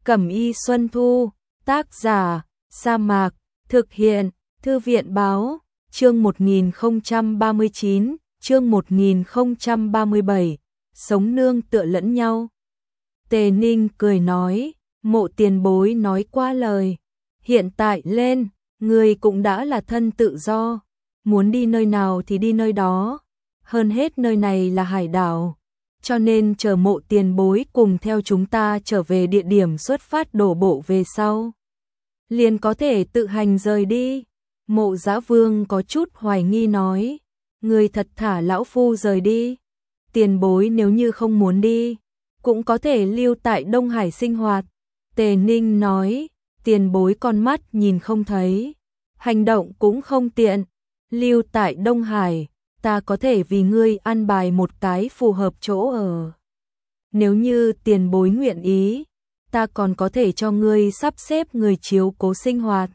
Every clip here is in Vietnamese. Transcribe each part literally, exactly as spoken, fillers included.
Cẩm y Xuân Thu, tác giả, Sa Mạc, thực hiện, Thư viện báo, chương một nghìn không trăm ba mươi chín, chương một nghìn không trăm ba mươi bảy, sống nương tựa lẫn nhau. Tề Ninh cười nói, Mộ tiền bối nói qua lời, hiện tại lên, người cũng đã là thân tự do, muốn đi nơi nào thì đi nơi đó, hơn hết nơi này là hải đảo. Cho nên chờ Mộ tiền bối cùng theo chúng ta trở về địa điểm xuất phát đổ bộ về sau, liền có thể tự hành rời đi. Mộ Dã Vương có chút hoài nghi nói, người thật thả lão phu rời đi. Tiền bối nếu như không muốn đi, cũng có thể lưu tại Đông Hải sinh hoạt. Tề Ninh nói, tiền bối con mắt nhìn không thấy, hành động cũng không tiện, lưu tại Đông Hải, ta có thể vì ngươi an bài một cái phù hợp chỗ ở. Nếu như tiền bối nguyện ý, ta còn có thể cho ngươi sắp xếp người chiếu cố sinh hoạt.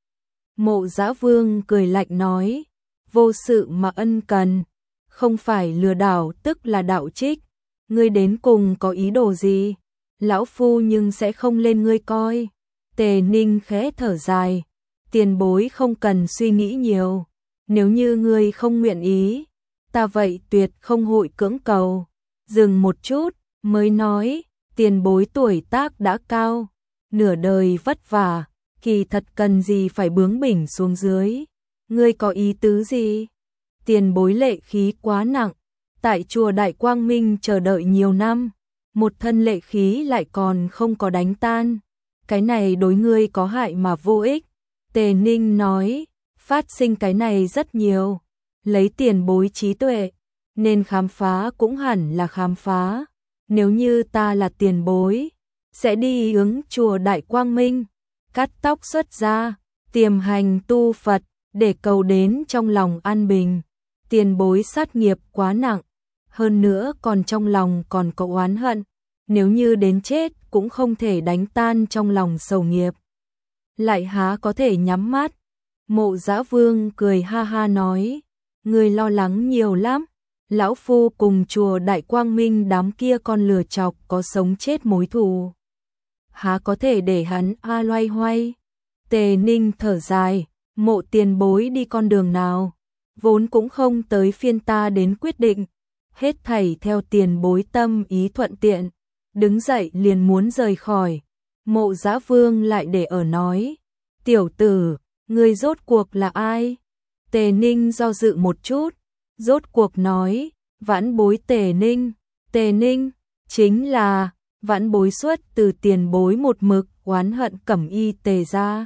Mộ Dã Vương cười lạnh nói, vô sự mà ân cần, không phải lừa đảo tức là đạo trích, ngươi đến cùng có ý đồ gì, lão phu nhưng sẽ không lên ngươi coi. Tề Ninh khẽ thở dài, tiền bối không cần suy nghĩ nhiều, nếu như ngươi không nguyện ý, ta vậy tuyệt không hội cưỡng cầu. Dừng một chút, mới nói, tiền bối tuổi tác đã cao, nửa đời vất vả, kỳ thật cần gì phải bướng bỉnh xuống dưới, ngươi có ý tứ gì? Tiền bối lệ khí quá nặng, tại chùa Đại Quang Minh chờ đợi nhiều năm, một thân lệ khí lại còn không có đánh tan, cái này đối ngươi có hại mà vô ích. Tề Ninh nói, phát sinh cái này rất nhiều, lấy tiền bối trí tuệ, nên khám phá cũng hẳn là khám phá, nếu như ta là tiền bối, sẽ đi hướng chùa Đại Quang Minh, cắt tóc xuất gia, tiềm hành tu Phật, để cầu đến trong lòng an bình. Tiền bối sát nghiệp quá nặng, hơn nữa còn trong lòng còn có oán hận, nếu như đến chết cũng không thể đánh tan trong lòng sầu nghiệp, lại há có thể nhắm mắt. Mộ Dã Vương cười ha ha nói, người lo lắng nhiều lắm, lão phu cùng chùa Đại Quang Minh đám kia con lừa chọc có sống chết mối thù, há có thể để hắn a loay hoay. Tề Ninh thở dài, Mộ tiền bối đi con đường nào, vốn cũng không tới phiên ta đến quyết định, hết thảy theo tiền bối tâm ý thuận tiện. Đứng dậy liền muốn rời khỏi, Mộ Dã Vương lại để ở nói, tiểu tử, ngươi rốt cuộc là ai? Tề Ninh do dự một chút, rốt cuộc nói, vãn bối Tề Ninh. Tề Ninh, chính là, vãn bối xuất từ tiền bối một mực oán hận Cẩm y Tề gia.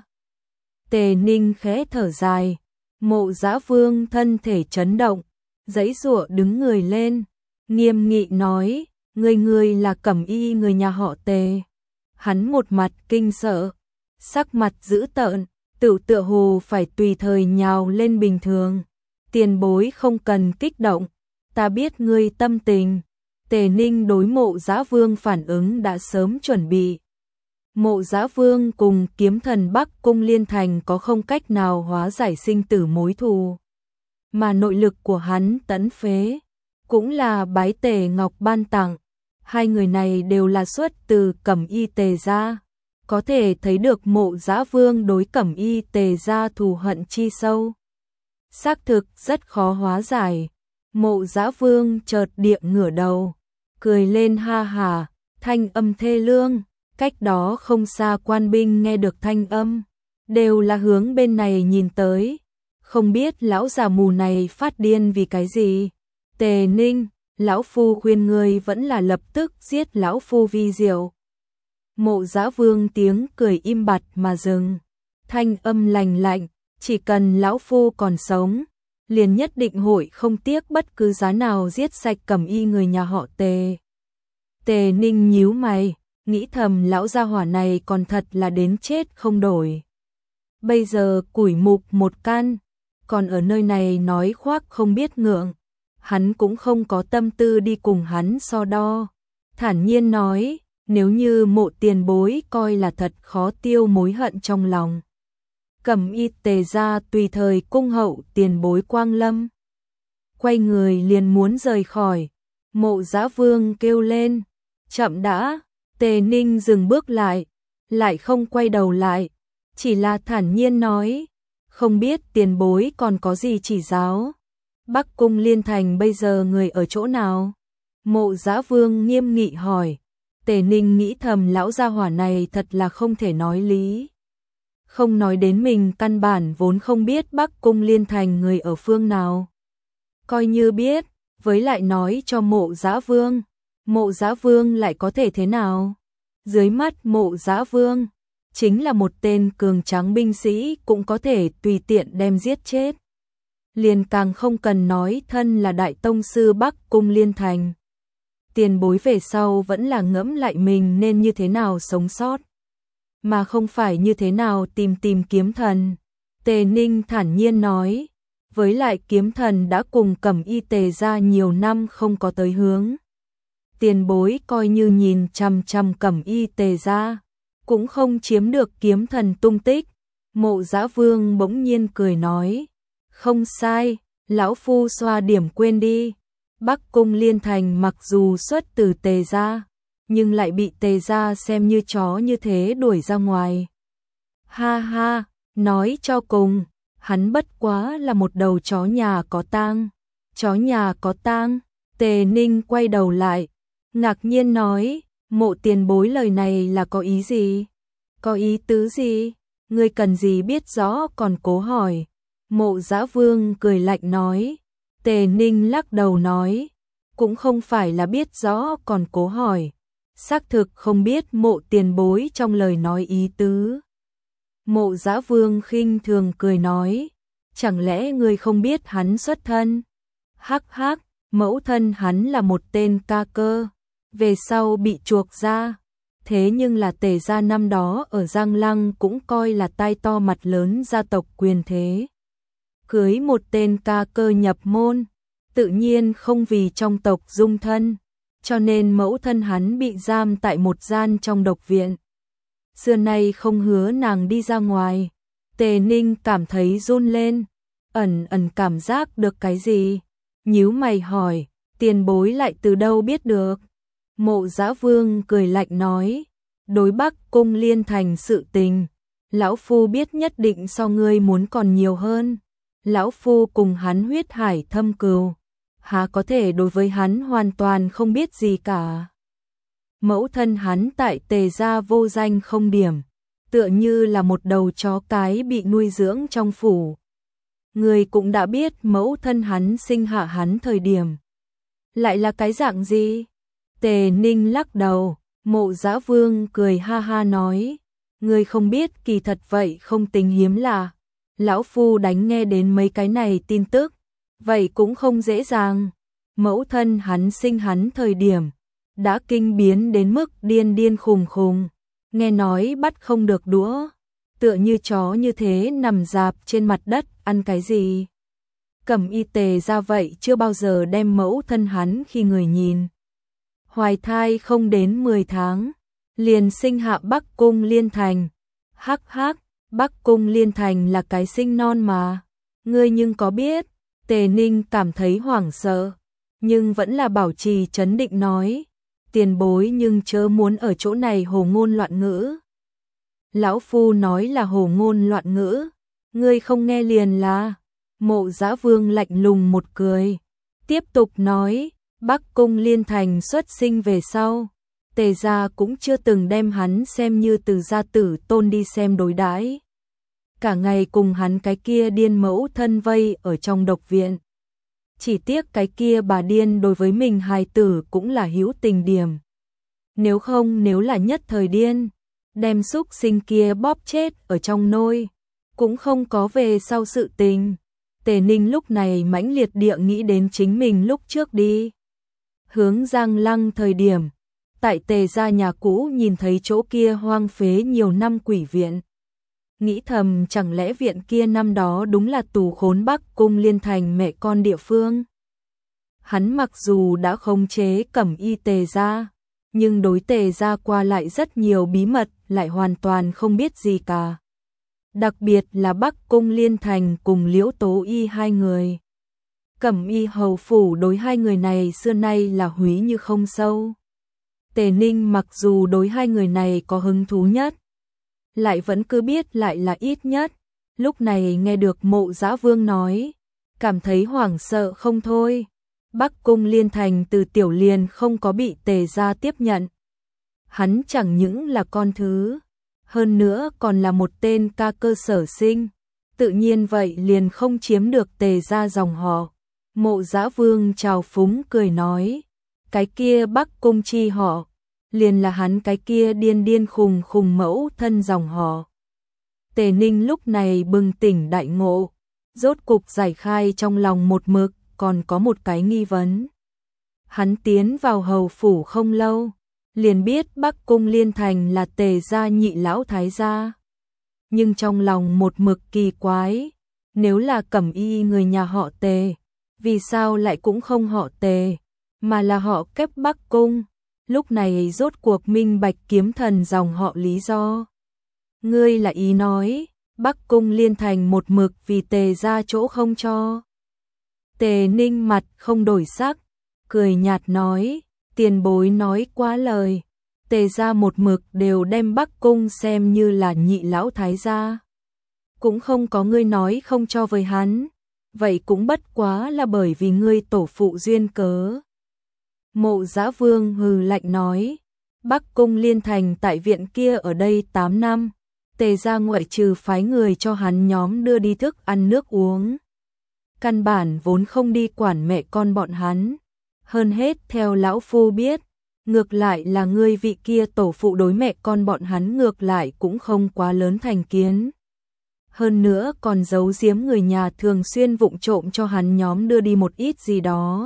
Tề Ninh khẽ thở dài, Mộ Dã Vương thân thể chấn động, giãy giụa đứng người lên, nghiêm nghị nói, người người là Cẩm y người nhà họ Tề. Hắn một mặt kinh sợ, sắc mặt dữ tợn, tự tựa hồ phải tùy thời nhào lên bình thường. Tiền bối không cần kích động, ta biết ngươi tâm tình. Tề Ninh đối Mộ Dã Vương phản ứng đã sớm chuẩn bị. Mộ Dã Vương cùng kiếm thần Bắc Cung Liên Thành có không cách nào hóa giải sinh tử mối thù, mà nội lực của hắn tẫn phế, cũng là bái Tề Ngọc ban tặng. Hai người này đều là xuất từ Cẩm y Tề gia, có thể thấy được Mộ Dã Vương đối Cẩm y Tề gia thù hận chi sâu. Xác thực rất khó hóa giải. Mộ Dã Vương chợt địa ngửa đầu, cười lên ha hả, thanh âm thê lương, cách đó không xa quan binh nghe được thanh âm, đều là hướng bên này nhìn tới, không biết lão già mù này phát điên vì cái gì. Tề Ninh, lão phu khuyên ngươi vẫn là lập tức giết lão phu vi diệu. Mộ Dã Vương tiếng cười im bặt mà dừng, thanh âm lành lạnh, chỉ cần lão phu còn sống, liền nhất định hội không tiếc bất cứ giá nào giết sạch Cẩm y người nhà họ Tề. Tề Ninh nhíu mày, nghĩ thầm lão gia hỏa này còn thật là đến chết không đổi. Bây giờ củi mục một căn, còn ở nơi này nói khoác không biết ngượng, hắn cũng không có tâm tư đi cùng hắn so đo. Thản nhiên nói, nếu như Mộ tiền bối coi là thật khó tiêu mối hận trong lòng, Cẩm y Tề gia tùy thời cung hậu tiền bối quang lâm. Quay người liền muốn rời khỏi, Mộ Dã Vương kêu lên, chậm đã. Tề Ninh dừng bước lại, lại không quay đầu lại, chỉ là thản nhiên nói, không biết tiền bối còn có gì chỉ giáo. Bắc Cung Liên Thành bây giờ người ở chỗ nào? Mộ Dã Vương nghiêm nghị hỏi. Tề Ninh nghĩ thầm lão gia hỏa này thật là không thể nói lý. Không nói đến mình căn bản vốn không biết Bắc Cung Liên Thành người ở phương nào. Coi như biết, với lại nói cho Mộ Dã Vương. Mộ Dã Vương lại có thể thế nào? Dưới mắt Mộ Dã Vương, chính là một tên cường tráng binh sĩ cũng có thể tùy tiện đem giết chết. Liền càng không cần nói thân là đại tông sư Bắc Cung Liên Thành. Tiền bối về sau vẫn là ngẫm lại mình nên như thế nào sống sót, mà không phải như thế nào tìm tìm kiếm thần. Tề Ninh thản nhiên nói, với lại kiếm thần đã cùng Cẩm Y Tề ra nhiều năm không có tới hướng. Tiền bối coi như nhìn chằm chằm Cẩm Y Tề ra, cũng không chiếm được kiếm thần tung tích. Mộ Dã Vương bỗng nhiên cười nói, không sai, lão phu xoa điểm quên đi. Bắc Cung Liên Thành mặc dù xuất từ Tề gia, nhưng lại bị Tề gia xem như chó như thế đuổi ra ngoài. Ha ha, nói cho cùng, hắn bất quá là một đầu chó nhà có tang. Chó nhà có tang? Tề Ninh quay đầu lại, ngạc nhiên nói, Mộ tiền bối lời này là có ý gì? Có ý tứ gì? Ngươi cần gì biết rõ còn cố hỏi. Mộ Dã Vương cười lạnh nói. Tề Ninh lắc đầu nói, cũng không phải là biết rõ còn cố hỏi, xác thực không biết Mộ tiền bối trong lời nói ý tứ. Mộ Dã Vương khinh thường cười nói, chẳng lẽ ngươi không biết hắn xuất thân? Hắc hắc, mẫu thân hắn là một tên ca cơ, về sau bị chuộc ra, thế nhưng là Tề gia năm đó ở Giang Lăng cũng coi là tai to mặt lớn gia tộc quyền thế. Cưới một tên ca cơ nhập môn, tự nhiên không vì trong tộc dung thân, cho nên mẫu thân hắn bị giam tại một gian trong độc viện. Xưa nay không hứa nàng đi ra ngoài. Tề Ninh cảm thấy run lên, ẩn ẩn cảm giác được cái gì, nhíu mày hỏi, tiền bối lại từ đâu biết được? Mộ Dã Vương cười lạnh nói, đối Bắc Cung Liên Thành sự tình, lão phu biết nhất định so ngươi muốn còn nhiều hơn. Lão phu cùng hắn huyết hải thâm cừu, há có thể đối với hắn hoàn toàn không biết gì cả. Mẫu thân hắn tại Tề gia vô danh không điểm, tựa như là một đầu chó cái bị nuôi dưỡng trong phủ. Người cũng đã biết mẫu thân hắn sinh hạ hắn thời điểm lại là cái dạng gì? Tề Ninh lắc đầu. Mộ Dã Vương cười ha ha nói, người không biết kỳ thật vậy không tính hiếm lạ. Lão phu đánh nghe đến mấy cái này tin tức, vậy cũng không dễ dàng. Mẫu thân hắn sinh hắn thời điểm đã kinh biến đến mức điên điên khùng khùng, nghe nói bắt không được đũa, tựa như chó như thế nằm rạp trên mặt đất ăn cái gì. Cẩm Y Tề ra vậy chưa bao giờ đem mẫu thân hắn khi người nhìn. Hoài thai không đến mười tháng, liền sinh hạ Bắc Cung Liên Thành. Hắc hắc, Bắc Cung Liên Thành là cái sinh non mà. Ngươi nhưng có biết? Tề Ninh cảm thấy hoảng sợ, nhưng vẫn là bảo trì trấn định nói, tiền bối nhưng chớ muốn ở chỗ này hồ ngôn loạn ngữ. Lão phu nói là hồ ngôn loạn ngữ, ngươi không nghe liền là. Mộ Dã Vương lạnh lùng một cười, tiếp tục nói, Bắc Cung Liên Thành xuất sinh về sau, Tề gia cũng chưa từng đem hắn xem như từ gia tử tôn đi xem đối đãi. Cả ngày cùng hắn cái kia điên mẫu thân vây ở trong độc viện. Chỉ tiếc cái kia bà điên đối với mình hài tử cũng là hữu tình điểm. Nếu không nếu là nhất thời điên, đem xúc sinh kia bóp chết ở trong nôi, cũng không có về sau sự tình. Tề Ninh lúc này mãnh liệt địa nghĩ đến chính mình lúc trước đi hướng Giang Lăng thời điểm, tại Tề gia nhà cũ nhìn thấy chỗ kia hoang phế nhiều năm quỷ viện. Nghĩ thầm chẳng lẽ viện kia năm đó đúng là tù khốn Bắc Cung Liên Thành mẹ con địa phương. Hắn mặc dù đã khống chế Cẩm Y Tề gia, nhưng đối Tề gia qua lại rất nhiều bí mật lại hoàn toàn không biết gì cả. Đặc biệt là Bắc Cung Liên Thành cùng Liễu Tố Y hai người. Cẩm Y hầu phủ đối hai người này xưa nay là húy như không sâu. Tề Ninh mặc dù đối hai người này có hứng thú nhất, lại vẫn cứ biết lại là ít nhất. Lúc này nghe được Mộ Dã Vương nói, cảm thấy hoảng sợ không thôi. Bắc Cung Liên Thành từ tiểu liền không có bị Tề gia tiếp nhận. Hắn chẳng những là con thứ, hơn nữa còn là một tên ca cơ sở sinh, tự nhiên vậy liền không chiếm được Tề gia dòng họ. Mộ Dã Vương trào phúng cười nói, cái kia Bắc Cung chi họ, liền là hắn cái kia điên điên khùng khùng mẫu thân dòng họ. Tề Ninh lúc này bừng tỉnh đại ngộ, rốt cục giải khai trong lòng một mực còn có một cái nghi vấn. Hắn tiến vào hầu phủ không lâu, liền biết Bắc Cung Liên Thành là Tề gia nhị lão thái gia. Nhưng trong lòng một mực kỳ quái, nếu là Cẩm Y người nhà họ Tề, vì sao lại cũng không họ Tề, mà là họ Kép Bắc Cung. Lúc này rốt cuộc minh bạch kiếm thần dòng họ lý do. Ngươi là ý nói, Bắc Cung Liên Thành một mực vì Tề gia chỗ không cho. Tề Ninh mặt không đổi sắc, cười nhạt nói, tiền bối nói quá lời. Tề gia một mực đều đem Bắc Cung xem như là nhị lão thái gia. Cũng không có ngươi nói không cho với hắn, vậy cũng bất quá là bởi vì ngươi tổ phụ duyên cớ. Mộ Dã Vương hừ lạnh nói, Bắc Cung Liên Thành tại viện kia ở đây tám năm, Tề gia ngoại trừ phái người cho hắn nhóm đưa đi thức ăn nước uống. Căn bản vốn không đi quản mẹ con bọn hắn. Hơn hết theo lão phu biết, ngược lại là ngươi vị kia tổ phụ đối mẹ con bọn hắn ngược lại cũng không quá lớn thành kiến. Hơn nữa còn giấu giếm người nhà thường xuyên vụng trộm cho hắn nhóm đưa đi một ít gì đó.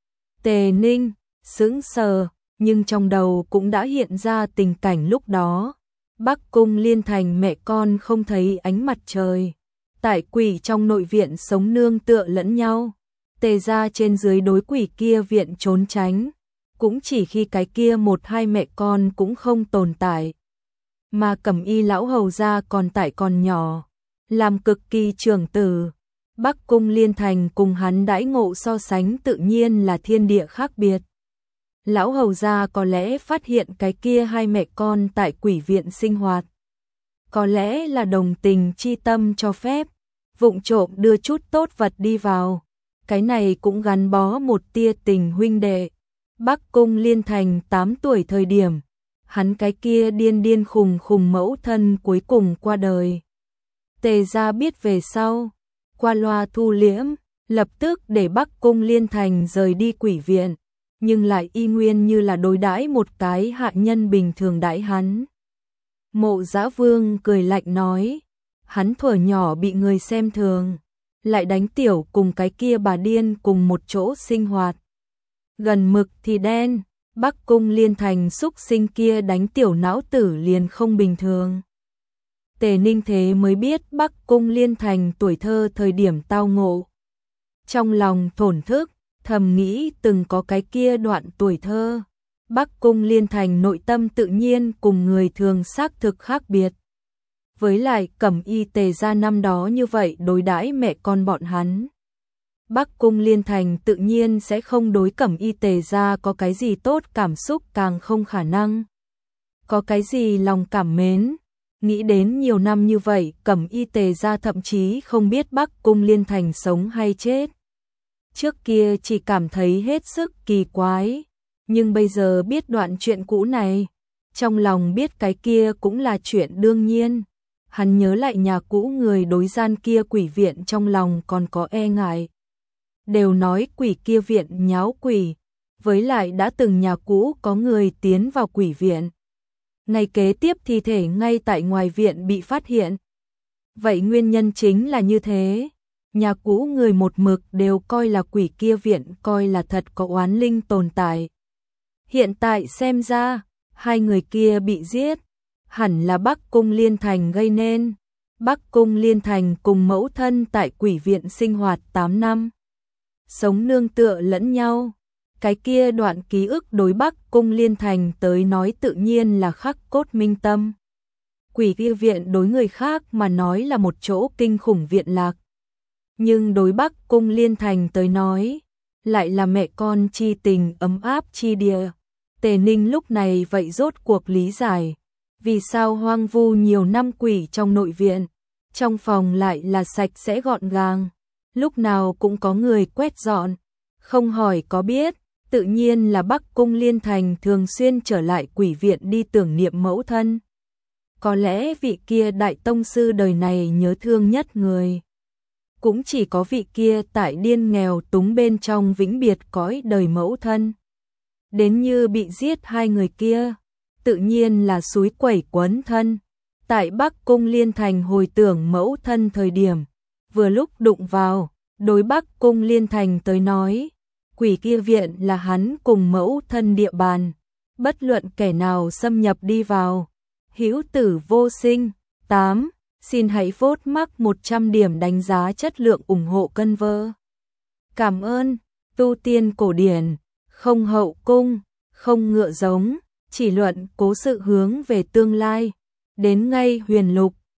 Tề Ninh sững sờ, nhưng trong đầu cũng đã hiện ra tình cảnh lúc đó. Bắc Cung Liên Thành mẹ con không thấy ánh mặt trời, tại quỷ trong nội viện sống nương tựa lẫn nhau. Tề gia trên dưới đối quỷ kia viện trốn tránh, cũng chỉ khi cái kia một hai mẹ con cũng không tồn tại. Mà Cẩm Y lão hầu gia còn tại còn nhỏ, làm cực kỳ trưởng tử. Bắc Cung Liên Thành cùng hắn đãi ngộ so sánh tự nhiên là thiên địa khác biệt. Lão hầu gia có lẽ phát hiện cái kia hai mẹ con tại quỷ viện sinh hoạt, có lẽ là đồng tình chi tâm cho phép, vụng trộm đưa chút tốt vật đi vào. Cái này cũng gắn bó một tia tình huynh đệ. Bắc Cung Liên Thành tám tuổi thời điểm, hắn cái kia điên điên khùng khùng mẫu thân cuối cùng qua đời. Tề gia biết về sau, qua loa thu liễm, lập tức để Bắc Cung Liên Thành rời đi quỷ viện, nhưng lại y nguyên như là đối đãi một cái hạ nhân bình thường đãi hắn. Mộ Dã Vương cười lạnh nói, hắn thuở nhỏ bị người xem thường, lại đánh tiểu cùng cái kia bà điên cùng một chỗ sinh hoạt. Gần mực thì đen, Bắc Cung Liên Thành xúc sinh kia đánh tiểu não tử liền không bình thường. Tề Ninh thế mới biết Bắc Cung Liên Thành tuổi thơ thời điểm tao ngộ. Trong lòng thổn thức, thầm nghĩ từng có cái kia đoạn tuổi thơ. Bắc Cung Liên Thành nội tâm tự nhiên cùng người thường xác thực khác biệt. Với lại Cẩm Y Tề gia năm đó như vậy đối đãi mẹ con bọn hắn, Bắc Cung Liên Thành tự nhiên sẽ không đối Cẩm Y Tề gia có cái gì tốt cảm xúc, càng không khả năng có cái gì lòng cảm mến. Nghĩ đến nhiều năm như vậy, Cẩm Y Tề gia thậm chí không biết Bắc Cung Liên Thành sống hay chết. Trước kia chỉ cảm thấy hết sức kỳ quái, nhưng bây giờ biết đoạn chuyện cũ này, trong lòng biết cái kia cũng là chuyện đương nhiên. Hắn nhớ lại nhà cũ người đối gian kia quỷ viện, trong lòng còn có e ngại. Đều nói quỷ kia viện nháo quỷ, với lại đã từng nhà cũ có người tiến vào quỷ viện. Ngày kế tiếp thi thể ngay tại ngoài viện bị phát hiện. Vậy nguyên nhân chính là như thế. Nhà cũ người một mực đều coi là quỷ kia viện, coi là thật có oán linh tồn tại. Hiện tại xem ra, hai người kia bị giết, hẳn là Bắc Cung Liên Thành gây nên. Bắc Cung Liên Thành cùng mẫu thân tại quỷ viện sinh hoạt tám năm, sống nương tựa lẫn nhau. Cái kia đoạn ký ức đối Bắc Cung Liên Thành tới nói tự nhiên là khắc cốt minh tâm. Quỷ kia viện đối người khác mà nói là một chỗ kinh khủng viện lạc, nhưng đối Bắc Cung Liên Thành tới nói lại là mẹ con chi tình ấm áp chi địa. Tề Ninh lúc này vậy rốt cuộc lý giải Vì sao hoang vu nhiều năm quỷ trong nội viện, trong phòng lại là sạch sẽ gọn gàng, lúc nào cũng có người quét dọn, không hỏi có biết, tự nhiên là Bắc Cung Liên Thành thường xuyên trở lại quỷ viện đi tưởng niệm mẫu thân. Có lẽ vị kia đại tông sư đời này nhớ thương nhất người. Cũng chỉ có vị kia tại điên nghèo túng bên trong vĩnh biệt cõi đời mẫu thân. Đến như bị giết hai người kia, tự nhiên là suối quẩy quấn thân. Tại Bắc Cung Liên Thành hồi tưởng mẫu thân thời điểm, vừa lúc đụng vào, đối Bắc Cung Liên Thành tới nói, quỷ kia viện là hắn cùng mẫu thân địa bàn, bất luận kẻ nào xâm nhập đi vào, hữu tử vô sinh. tám. Xin hãy vote mắc một trăm điểm đánh giá chất lượng ủng hộ cân vơ. Cảm ơn. Tu tiên cổ điển, không hậu cung, không ngựa giống, chỉ luận cố sự hướng về tương lai. Đến ngay huyền lục,